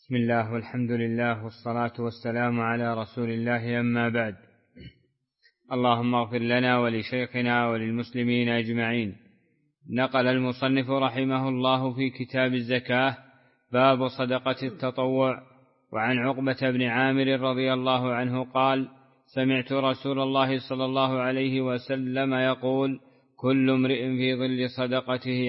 بسم الله والحمد لله والصلاة والسلام على رسول الله، أما بعد. اللهم اغفر لنا ولشيخنا وللمسلمين أجمعين. نقل المصنف رحمه الله في كتاب الزكاة باب صدقة التطوع، وعن عقبة بن عامر رضي الله عنه قال: سمعت رسول الله صلى الله عليه وسلم يقول: كل امرئ في ظل صدقته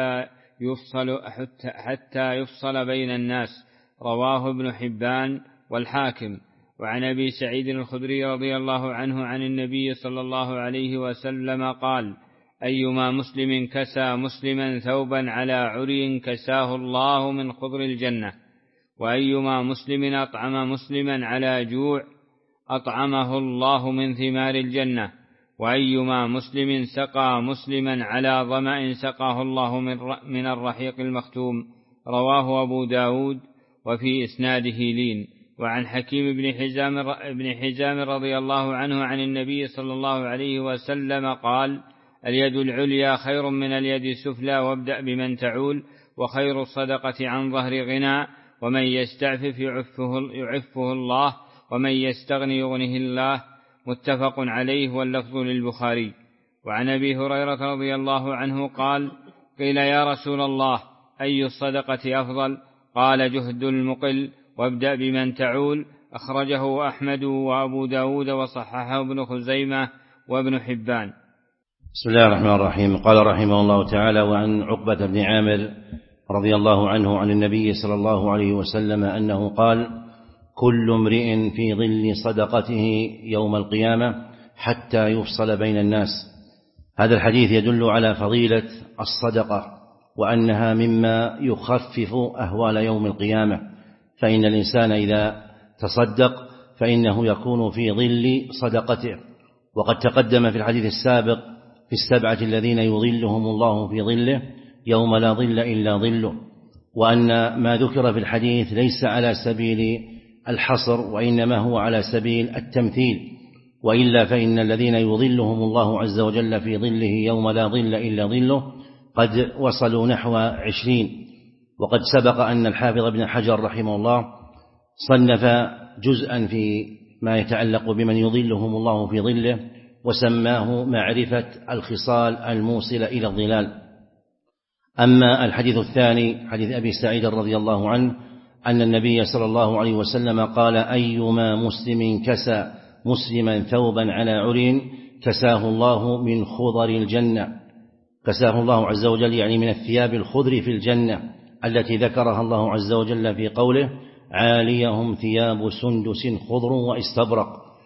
حتى يفصل بين الناس. رواه ابن حبان والحاكم. وعن أبي سعيد الخدري رضي الله عنه عن النبي صلى الله عليه وسلم قال: أيما مسلم كسى مسلما ثوبا على عري كساه الله من خضر الجنة، وأيما مسلم أطعم مسلما على جوع أطعمه الله من ثمار الجنة، وأيما مسلم سقى مسلما على ظمأ سقاه الله من الرحيق المختوم. رواه أبو داود وفي إسناده لين. وعن حكيم بن حزام رضي الله عنه عن النبي صلى الله عليه وسلم قال: اليد العليا خير من اليد السفلى، وابدأ بمن تعول، وخير الصدقة عن ظهر غنى، ومن يستعفف يعفه الله، ومن يستغني يغنه الله. متفق عليه، واللفظ للبخاري. وعن أبي هريرة رضي الله عنه قال: قيل يا رسول الله أي الصدقة أفضل؟ قال: جهد المقل، وابدأ بمن تعول. أخرجه أحمد وأبو داود وصححه ابن خزيمة وابن حبان. بسم الله الرحمن الرحيم. قال رحمه الله تعالى: وعن عقبة بن عامر رضي الله عنه عن النبي صلى الله عليه وسلم أنه قال: كل امرئ في ظل صدقته يوم القيامة حتى يفصل بين الناس. هذا الحديث يدل على فضيلة الصدقة، وأنها مما يخفف أهوال يوم القيامة، فإن الإنسان إذا تصدق فإنه يكون في ظل صدقته. وقد تقدم في الحديث السابق في السبعة الذين يظلهم الله في ظله يوم لا ظل إلا ظله، وأن ما ذكر في الحديث ليس على سبيل الحصر، وإنما هو على سبيل التمثيل، وإلا فإن الذين يظلهم الله عز وجل في ظله يوم لا ظل إلا ظله قد وصلوا نحو 20. وقد سبق أن الحافظ ابن حجر رحمه الله صنف جزءا في ما يتعلق بمن يظلهم الله في ظله، وسماه معرفة الخصال الموصلة إلى الظلال. أما الحديث الثاني حديث أبي سعيد رضي الله عنه أن النبي صلى الله عليه وسلم قال: أيما مسلم كسى مسلما ثوبا على عري كساه الله من خضر الجنة. كساه الله عز وجل يعني من الثياب الخضر في الجنة التي ذكرها الله عز وجل في قوله: عاليهم ثياب سندس خضر واستبرق.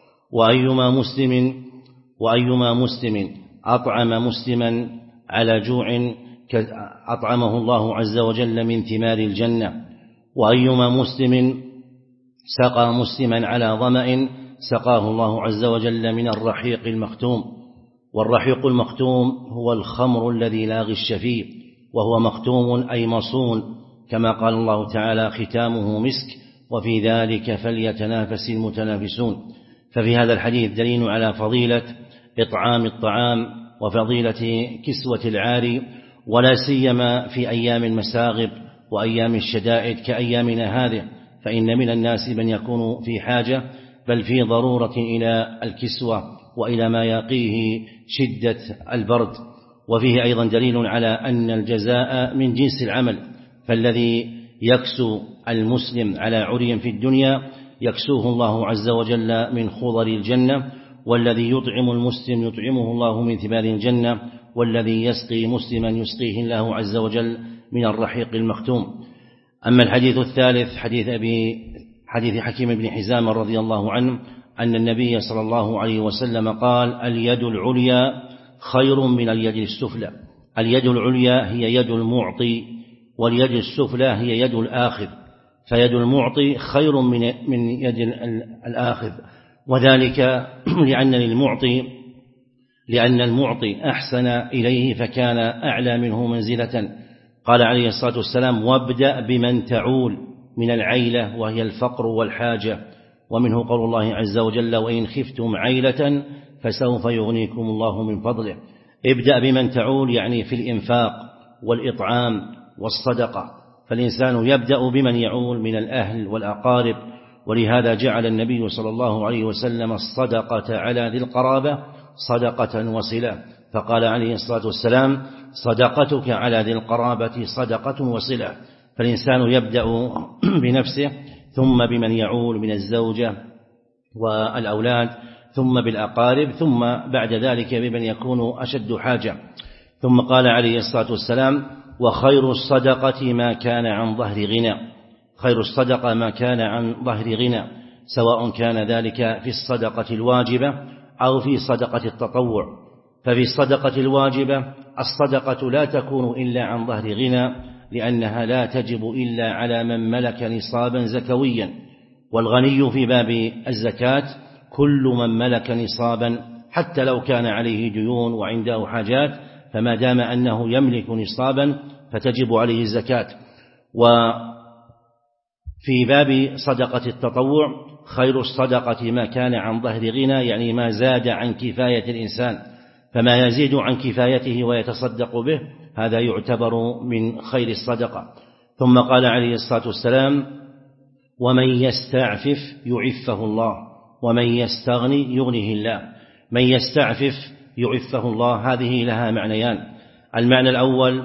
وأيما مسلم أطعم مسلما على جوع أطعمه الله عز وجل من ثمار الجنة، وأيما مسلم سقى مسلما على ظمأ سقاه الله عز وجل من الرحيق المختوم. والرحيق المختوم هو الخمر الذي لا غش فيه، وهو مختوم أي مصون، كما قال الله تعالى: ختامه مسك وفي ذلك فليتنافس المتنافسون. ففي هذا الحديث دليل على فضيلة إطعام الطعام وفضيلة كسوة العاري، ولا سيما في أيام المساغب وأيام الشدائد كأيامنا هذه، فإن من الناس من يكون في حاجة بل في ضرورة إلى الكسوة وإلى ما يقيه شدة البرد. وفيه أيضا دليل على أن الجزاء من جنس العمل، فالذي يكسو المسلم على عري في الدنيا يكسوه الله عز وجل من خضر الجنة، والذي يطعم المسلم يطعمه الله من ثمار الجنة، والذي يسقي مسلما يسقيه الله عز وجل من الرحيق المختوم. أما الحديث الثالث حديث حكيم بن حزام رضي الله عنه أن النبي صلى الله عليه وسلم قال: اليد العليا خير من اليد السفلى. اليد العليا هي يد المعطي، واليد السفلى هي يد الآخذ، فيد المعطي خير من يد الآخذ، وذلك لأن المعطي أحسن إليه فكان أعلى منه منزلة. قال عليه الصلاة والسلام: وابدأ بمن تعول، من العيلة وهي الفقر والحاجة. ومنه قول الله عز وجل: وإن خفتم عيلة فسوف يغنيكم الله من فضله. ابدأ بمن تعول يعني في الإنفاق والإطعام والصدقة. فالإنسان يبدأ بمن يعول من الأهل والأقارب، ولهذا جعل النبي صلى الله عليه وسلم الصدقة على ذي القرابة صدقة وصلة، فقال عليه الصلاة والسلام: صدقتك على ذي القرابة صدقة وصلة. فالإنسان يبدأ بنفسه، ثم بمن يعول من الزوجة والأولاد، ثم بالأقارب، ثم بعد ذلك بمن يكون أشد حاجة. ثم قال عليه الصلاة والسلام: وخير الصدقة ما كان عن ظهر غنى. خير الصدقة ما كان عن ظهر غنى، سواء كان ذلك في الصدقة الواجبة أو في صدقة التطوع. ففي الصدقة الواجبة الصدقة لا تكون إلا عن ظهر غنى، لأنها لا تجب إلا على من ملك نصابا زكويا، والغني في باب الزكاة كل من ملك نصابا حتى لو كان عليه ديون وعنده حاجات، فما دام أنه يملك نصابا فتجب عليه الزكاة. وفي باب صدقة التطوع خير الصدقة ما كان عن ظهر غنى، يعني ما زاد عن كفاية الإنسان، فما يزيد عن كفايته ويتصدق به هذا يعتبر من خير الصدقة. ثم قال عليه الصلاة والسلام: ومن يستعفف يعفه الله ومن يستغني يغنه الله. من يستعفف يعفه الله، هذه لها معنيان. المعنى الأول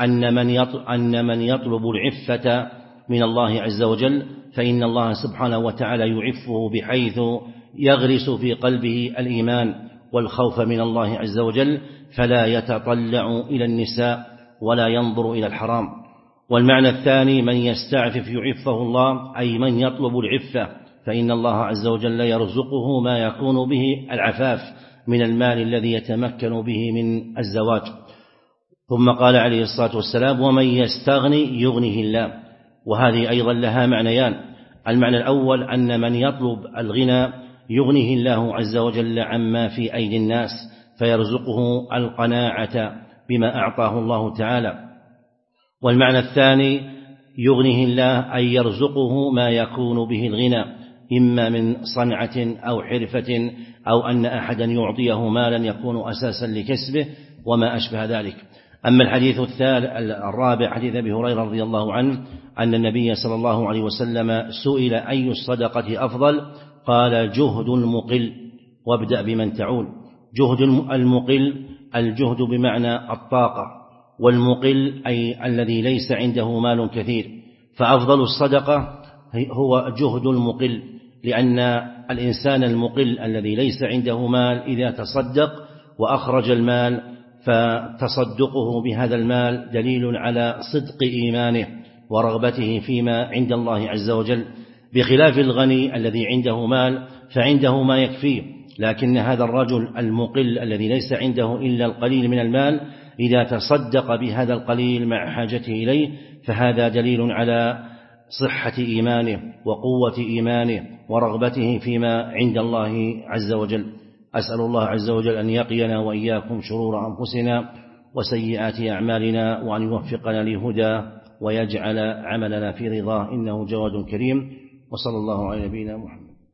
أن من يطلب العفة من الله عز وجل فإن الله سبحانه وتعالى يعفه بحيث يغرس في قلبه الإيمان والخوف من الله عز وجل، فلا يتطلع إلى النساء ولا ينظر إلى الحرام. والمعنى الثاني: من يستعفف يعفه الله، أي من يطلب العفة فإن الله عز وجل يرزقه ما يكون به العفاف من المال الذي يتمكن به من الزواج. ثم قال عليه الصلاة والسلام: ومن يستغني يغنه الله، وهذه أيضا لها معنيان. المعنى الأول أن من يطلب الغنى يغنه الله عز وجل عما في أيدي الناس، فيرزقه القناعة بما أعطاه الله تعالى. والمعنى الثاني: يغنه الله أي يرزقه ما يكون به الغنى، إما من صنعة أو حرفة أو أن أحدا يعطيه مالا يكون أساسا لكسبه وما أشبه ذلك. أما الحديث الرابع حديث أبي هريرة رضي الله عنه أن النبي صلى الله عليه وسلم سئل: أي الصدقة أفضل؟ قال: جهد المقل، وابدأ بمن تعول. جهد المقل الجهد بمعنى الطاقة، والمقل أي الذي ليس عنده مال كثير، فأفضل الصدقة هو جهد المقل، لأن الإنسان المقل الذي ليس عنده مال إذا تصدق وأخرج المال فتصدقه بهذا المال دليل على صدق إيمانه ورغبته فيما عند الله عز وجل، بخلاف الغني الذي عنده مال فعنده ما يكفيه. لكن هذا الرجل المقل الذي ليس عنده إلا القليل من المال إذا تصدق بهذا القليل مع حاجته إليه فهذا دليل على صحة إيمانه وقوة إيمانه ورغبته فيما عند الله عز وجل. أسأل الله عز وجل أن يقينا وإياكم شرور أنفسنا وسيئات أعمالنا، وأن يوفقنا لهدى ويجعل عملنا في رضاه، إنه جواد كريم. وصلى الله على نبينا محمد.